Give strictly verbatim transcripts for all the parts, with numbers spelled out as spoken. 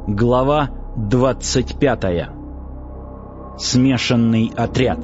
Глава двадцать пятая. Смешанный отряд.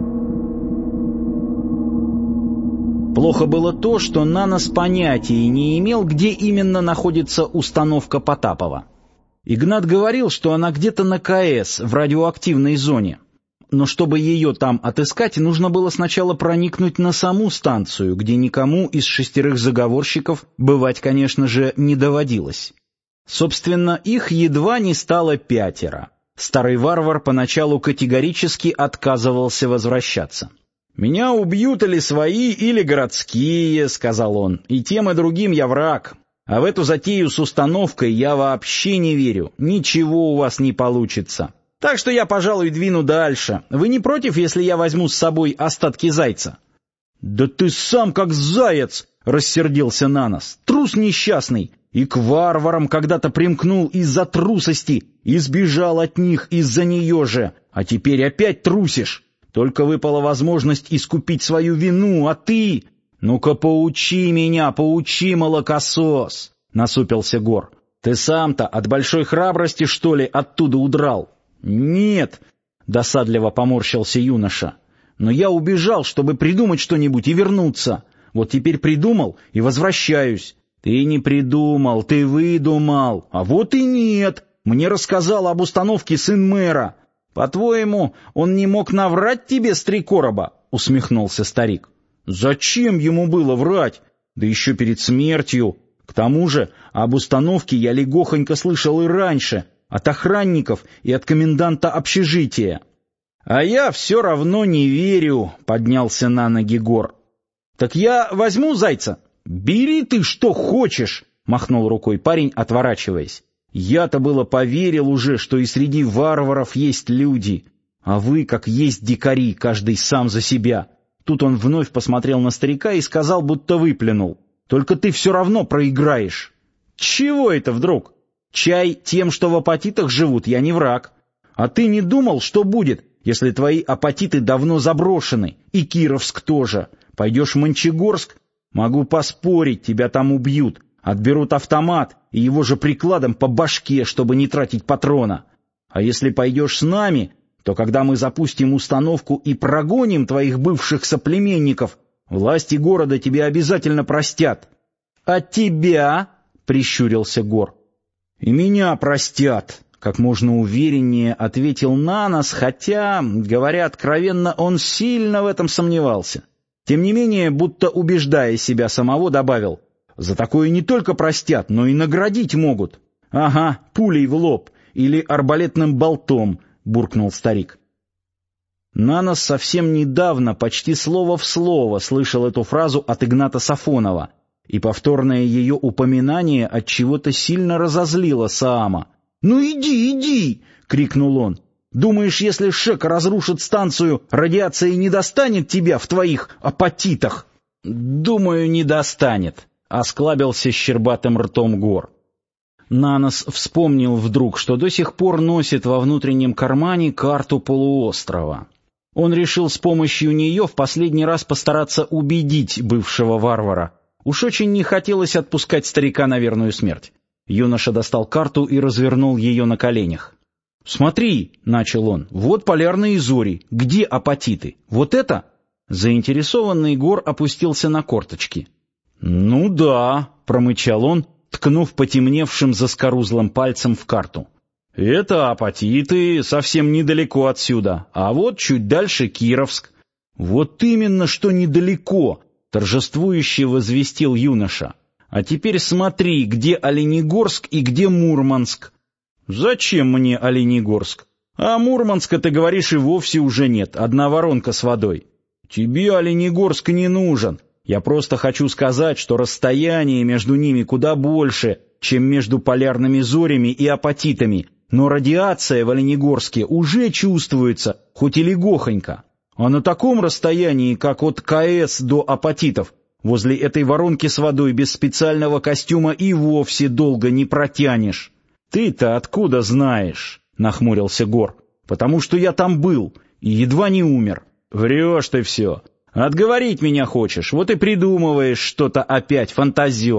Плохо было то, что Нанос понятия не имел, где именно находится установка Потапова. Игнат говорил, что она где-то на КС, в радиоактивной зоне. Но чтобы ее там отыскать, нужно было сначала проникнуть на саму станцию, где никому из шестерых заговорщиков бывать, конечно же, не доводилось. Собственно, их едва не стало пятеро. Старый варвар поначалу категорически отказывался возвращаться. «Меня убьют или свои, или городские», — сказал он, — «и тем и другим я враг. А в эту затею с установкой я вообще не верю. Ничего у вас не получится. Так что я, пожалуй, двину дальше. Вы не против, если я возьму с собой остатки зайца?» «Да ты сам как заяц!» — рассердился Нанос. «Трус несчастный! И к варварам когда-то примкнул из-за трусости, и сбежал от них из-за нее же, а теперь опять трусишь. Только выпала возможность искупить свою вину, а ты... Ну-ка поучи меня, поучи, молокосос!» — насупился Гор. «Ты сам-то от большой храбрости, что ли, оттуда удрал?» «Нет», — досадливо поморщился юноша, — «но я убежал, чтобы придумать что-нибудь и вернуться. Вот теперь придумал и возвращаюсь». «Ты не придумал, ты выдумал. А вот и нет. Мне рассказал об установке сын мэра. По-твоему, он не мог наврать тебе с три короба?» — усмехнулся старик. «Зачем ему было врать? Да еще перед смертью. К тому же об установке я легохонько слышал и раньше, от охранников и от коменданта общежития». «А я все равно не верю», — поднялся на ноги Гор. «Так я возьму зайца?» «Бери ты что хочешь», — махнул рукой парень, отворачиваясь. «Я-то было поверил уже, что и среди варваров есть люди. А вы, как есть дикари, каждый сам за себя». Тут он вновь посмотрел на старика и сказал, будто выплюнул: «Только ты все равно проиграешь». «Чего это вдруг? Чай тем, что в апатитах живут, я не враг. А ты не думал, что будет, если твои апатиты давно заброшены, и Кировск тоже? Пойдешь в Мончегорск? Могу поспорить, тебя там убьют, отберут автомат и его же прикладом по башке, чтобы не тратить патрона. А если пойдешь с нами, то когда мы запустим установку и прогоним твоих бывших соплеменников, власти города тебе обязательно простят». «А тебя?» — прищурился Гор. «И меня простят», — как можно увереннее ответил Нанос, хотя, говоря откровенно, он сильно в этом сомневался. Тем не менее, будто убеждая себя самого, добавил: «За такое не только простят, но и наградить могут». «Ага, пулей в лоб или арбалетным болтом», — буркнул старик. Нанос совсем недавно, почти слово в слово, слышал эту фразу от Игната Сафонова, и повторное ее упоминание от чего-то сильно разозлило Саама. «Ну иди, иди!» — крикнул он. «Думаешь, если Шека разрушит станцию, радиация не достанет тебя в твоих апатитах?» «Думаю, не достанет», — осклабился щербатым ртом Гор. Нанос вспомнил вдруг, что до сих пор носит во внутреннем кармане карту полуострова. Он решил с помощью нее в последний раз постараться убедить бывшего варвара. Уж очень не хотелось отпускать старика на верную смерть. Юноша достал карту и развернул ее на коленях. «Смотри», — начал он, — «вот полярные зори. Где апатиты? Вот это?» Заинтересованный Гор опустился на корточки. «Ну да», — промычал он, ткнув потемневшим заскорузлым пальцем в карту. «Это апатиты совсем недалеко отсюда, а вот чуть дальше Кировск». «Вот именно, что недалеко», — торжествующе возвестил юноша. «А теперь смотри, где Оленегорск и где Мурманск». «Зачем мне Оленегорск? А Мурманска, ты говоришь, и вовсе уже нет, одна воронка с водой». «Тебе Оленегорск не нужен. Я просто хочу сказать, что расстояние между ними куда больше, чем между полярными зорями и апатитами, но радиация в Оленегорске уже чувствуется, хоть и легохонько. А на таком расстоянии, как от КС до апатитов, возле этой воронки с водой без специального костюма и вовсе долго не протянешь». «Ты-то откуда знаешь?» — нахмурился Гор. «Потому что я там был и едва не умер». «Врешь ты все. Отговорить меня хочешь, вот и придумываешь что-то опять, фантазер.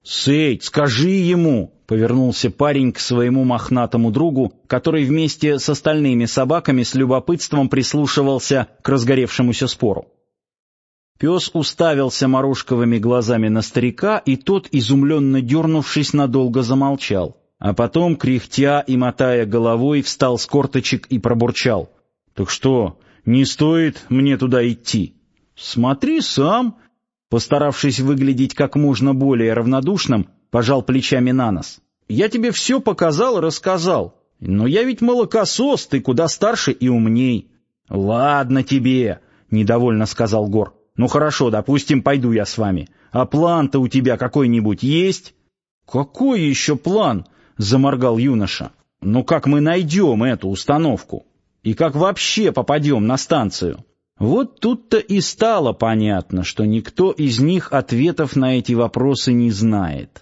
«Сейд, скажи ему!» — повернулся парень к своему мохнатому другу, который вместе с остальными собаками с любопытством прислушивался к разгоревшемуся спору. Пес уставился морошковыми глазами на старика, и тот, изумленно дернувшись, надолго замолчал, а потом, кряхтя и мотая головой, встал с корточек и пробурчал: «Так что, не стоит мне туда идти?» «Смотри сам!» Постаравшись выглядеть как можно более равнодушным, пожал плечами Нанос. «Я тебе все показал и рассказал. Но я ведь молокосос, ты куда старше и умней». «Ладно тебе», — недовольно сказал Гор. «Ну хорошо, допустим, пойду я с вами. А план-то у тебя какой-нибудь есть?» «Какой еще план?» — заморгал юноша. «Ну как мы найдем эту установку? И как вообще попадем на станцию?» Вот тут-то и стало понятно, что никто из них ответов на эти вопросы не знает.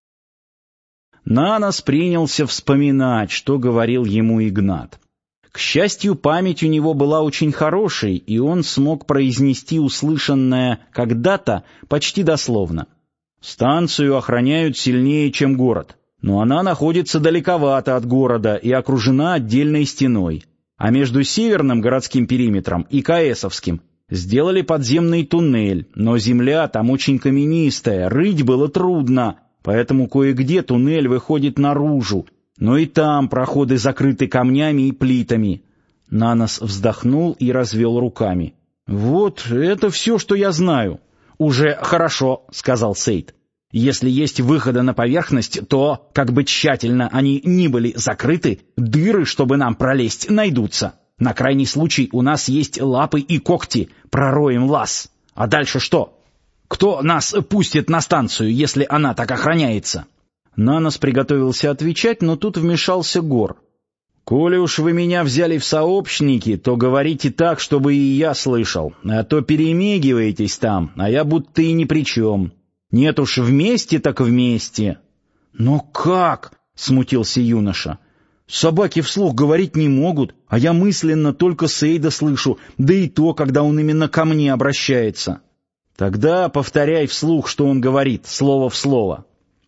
Нанос принялся вспоминать, что говорил ему Игнат. К счастью, память у него была очень хорошей, и он смог произнести услышанное когда-то почти дословно. «Станцию охраняют сильнее, чем город, но она находится далековато от города и окружена отдельной стеной. А между северным городским периметром и Каэсовским сделали подземный туннель, но земля там очень каменистая, рыть было трудно, поэтому кое-где туннель выходит наружу, но и там проходы закрыты камнями и плитами». Нанос вздохнул и развел руками. «Вот это все, что я знаю». «Уже хорошо», — сказал Сейд. «Если есть выходы на поверхность, то, как бы тщательно они ни были закрыты, дыры, чтобы нам пролезть, найдутся. На крайний случай у нас есть лапы и когти, пророем лаз. А дальше что? Кто нас пустит на станцию, если она так охраняется?» Нанос приготовился отвечать, но тут вмешался Гор. «Коли уж вы меня взяли в сообщники, то говорите так, чтобы и я слышал, а то перемигиваетесь там, а я будто и ни при чем. Нет уж, вместе так вместе». «Но как?» — смутился юноша. «Собаки вслух говорить не могут, а я мысленно только Сейда слышу, да и то, когда он именно ко мне обращается». «Тогда повторяй вслух, что он говорит, слово в слово».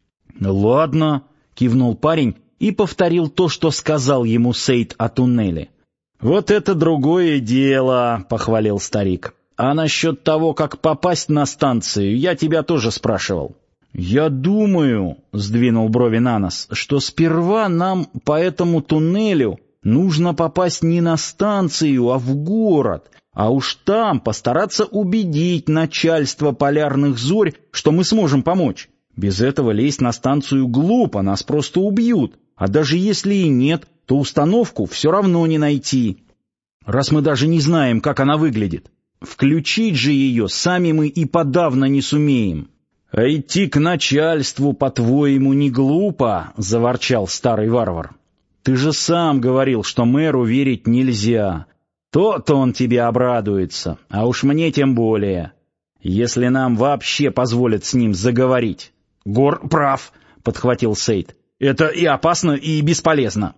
«Ладно», — кивнул парень и повторил то, что сказал ему Сейд о туннеле. «Вот это другое дело», — похвалил старик. «А насчет того, как попасть на станцию, я тебя тоже спрашивал». «Я думаю», — сдвинул брови Нанос, — «что сперва нам по этому туннелю нужно попасть не на станцию, а в город, а уж там постараться убедить начальство полярных зорь, что мы сможем помочь. Без этого лезть на станцию глупо, нас просто убьют, а даже если и нет, то установку все равно не найти. Раз мы даже не знаем, как она выглядит, включить же ее сами мы и подавно не сумеем». «А идти к начальству, по-твоему, не глупо?» — заворчал старый варвар. «Ты же сам говорил, что мэру верить нельзя. То-то он тебе обрадуется, а уж мне тем более. Если нам вообще позволят с ним заговорить». «Гор прав», — подхватил Сейд. «Это и опасно, и бесполезно».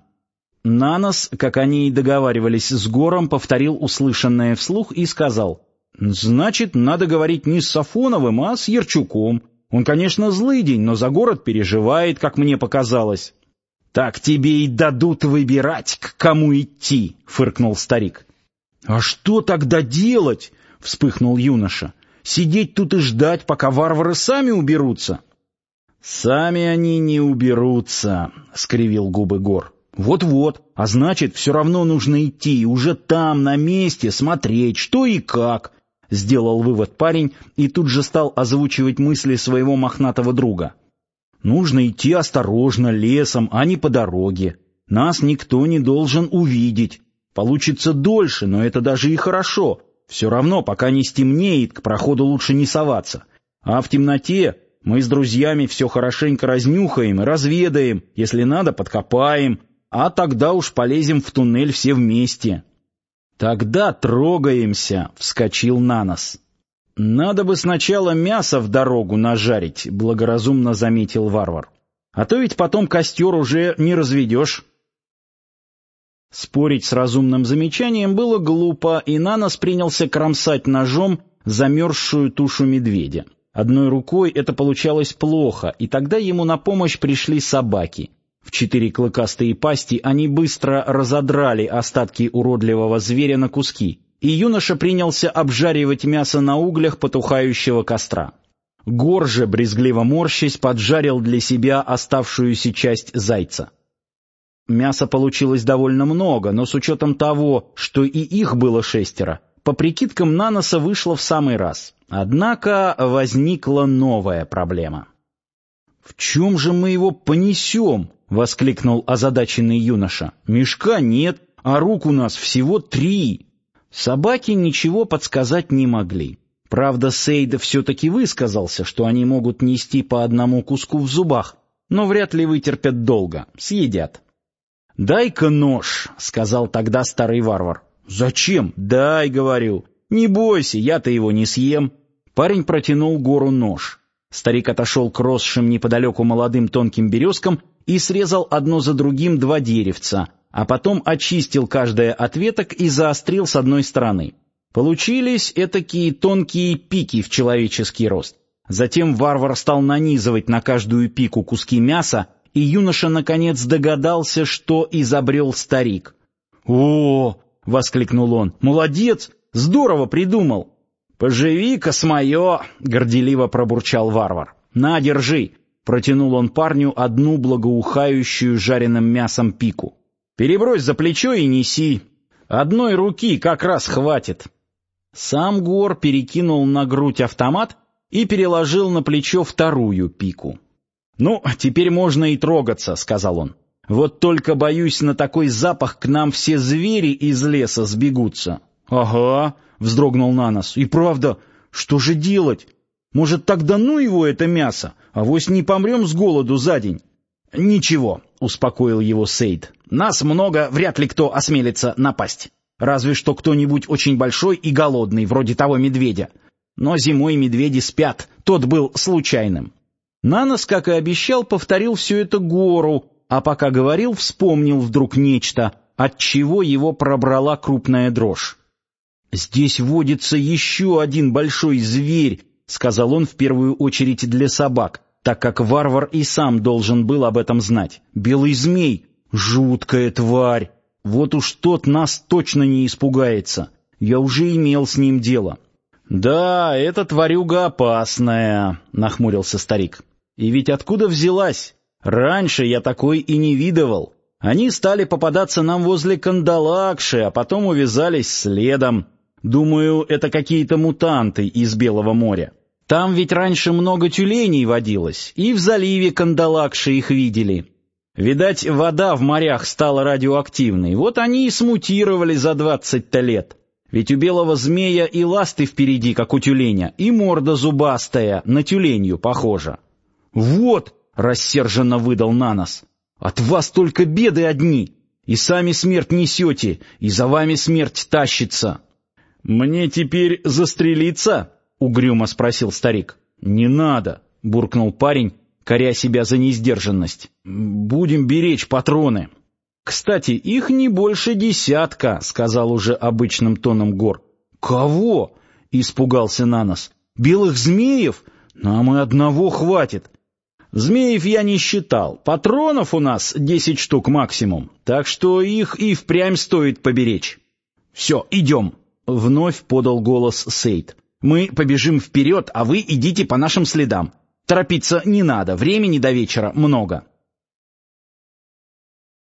Нанос, как они и договаривались с Гором, повторил услышанное вслух и сказал: «Значит, надо говорить не с Сафоновым, а с Ярчуком. Он, конечно, злыдень, но за город переживает, как мне показалось». «Так тебе и дадут выбирать, к кому идти», — фыркнул старик. «А что тогда делать?» — вспыхнул юноша. «Сидеть тут и ждать, пока варвары сами уберутся?» «Сами они не уберутся», — скривил губы Гор. «Вот-вот, а значит, все равно нужно идти, и уже там, на месте, смотреть, что и как», — сделал вывод парень и тут же стал озвучивать мысли своего мохнатого друга. «Нужно идти осторожно, лесом, а не по дороге. Нас никто не должен увидеть. Получится дольше, но это даже и хорошо. Все равно, пока не стемнеет, к проходу лучше не соваться. А в темноте мы с друзьями все хорошенько разнюхаем и разведаем, если надо, подкопаем, а тогда уж полезем в туннель все вместе». «Тогда трогаемся», — вскочил Нанос. «Надо бы сначала мясо в дорогу нажарить», — благоразумно заметил варвар. «А то ведь потом костер уже не разведешь». Спорить с разумным замечанием было глупо, и Нанос принялся кромсать ножом замерзшую тушу медведя. Одной рукой это получалось плохо, и тогда ему на помощь пришли собаки. В четыре клыкастые пасти они быстро разодрали остатки уродливого зверя на куски, и юноша принялся обжаривать мясо на углях потухающего костра. Гор же, брезгливо морщась, поджарил для себя оставшуюся часть зайца. Мяса получилось довольно много, но с учетом того, что и их было шестеро, по прикидкам Наноса вышло в самый раз. Однако возникла новая проблема. «В чем же мы его понесем?» — воскликнул озадаченный юноша. «Мешка нет, а рук у нас всего три». Собаки ничего подсказать не могли. Правда, Сейд все-таки высказался, что они могут нести по одному куску в зубах, но вряд ли вытерпят долго, съедят. «Дай-ка нож», — сказал тогда старый варвар. «Зачем? Дай, говорю. Не бойся, я-то его не съем». Парень протянул Гору нож. Старик отошел к росшим неподалеку молодым тонким березкам и срезал одно за другим два деревца, а потом очистил каждое от веток и заострил с одной стороны. Получились этакие тонкие пики в человеческий рост. Затем варвар стал нанизывать на каждую пику куски мяса, и юноша наконец догадался, что изобрел старик. «О!» — воскликнул он. «Молодец! Здорово придумал!» «Поживи-ка с мое!» — горделиво пробурчал варвар. «На, держи!» — протянул он парню одну благоухающую жареным мясом пику. «Перебрось за плечо и неси. Одной руки как раз хватит». Сам Гор перекинул на грудь автомат и переложил на плечо вторую пику. «Ну, теперь можно и трогаться», — сказал он. «Вот только, боюсь, на такой запах к нам все звери из леса сбегутся». «Ага», — вздрогнул Нанос. «И правда, что же делать? Может, тогда ну его это мясо, авось не помрем с голоду за день?» «Ничего», — успокоил его Сейд. «Нас много, вряд ли кто осмелится напасть. Разве что кто-нибудь очень большой и голодный, вроде того медведя. Но зимой медведи спят, тот был случайным». Нанос, как и обещал, повторил все это Гору, а пока говорил, вспомнил вдруг нечто, от чего его пробрала крупная дрожь. «Здесь водится еще один большой зверь», — сказал он в первую очередь для собак, так как варвар и сам должен был об этом знать. «Белый змей! Жуткая тварь! Вот уж тот нас точно не испугается. Я уже имел с ним дело». «Да, эта тварюга опасная», — нахмурился старик. «И ведь откуда взялась? Раньше я такой и не видывал. Они стали попадаться нам возле Кандалакши, а потом увязались следом. Думаю, это какие-то мутанты из Белого моря. Там ведь раньше много тюленей водилось, и в заливе Кандалакши их видели. Видать, вода в морях стала радиоактивной, вот они и смутировали за двадцать-то лет. Ведь у белого змея и ласты впереди, как у тюленя, и морда зубастая, на тюленью похожа». «Вот!» — рассерженно выдал Нанос. «От вас только беды одни, и сами смерть несете, и за вами смерть тащится». «Мне теперь застрелиться?» — угрюмо спросил старик. «Не надо», — буркнул парень, коря себя за несдержанность. «Будем беречь патроны». «Кстати, их не больше десятка», — сказал уже обычным тоном Гор. «Кого?» — испугался Нанос. «Белых змеев? Нам и одного хватит». «Змеев я не считал. Патронов у нас десять штук максимум, так что их и впрямь стоит поберечь». «Все, идем», — вновь подал голос Сейд. «Мы побежим вперед, а вы идите по нашим следам. Торопиться не надо, времени до вечера много».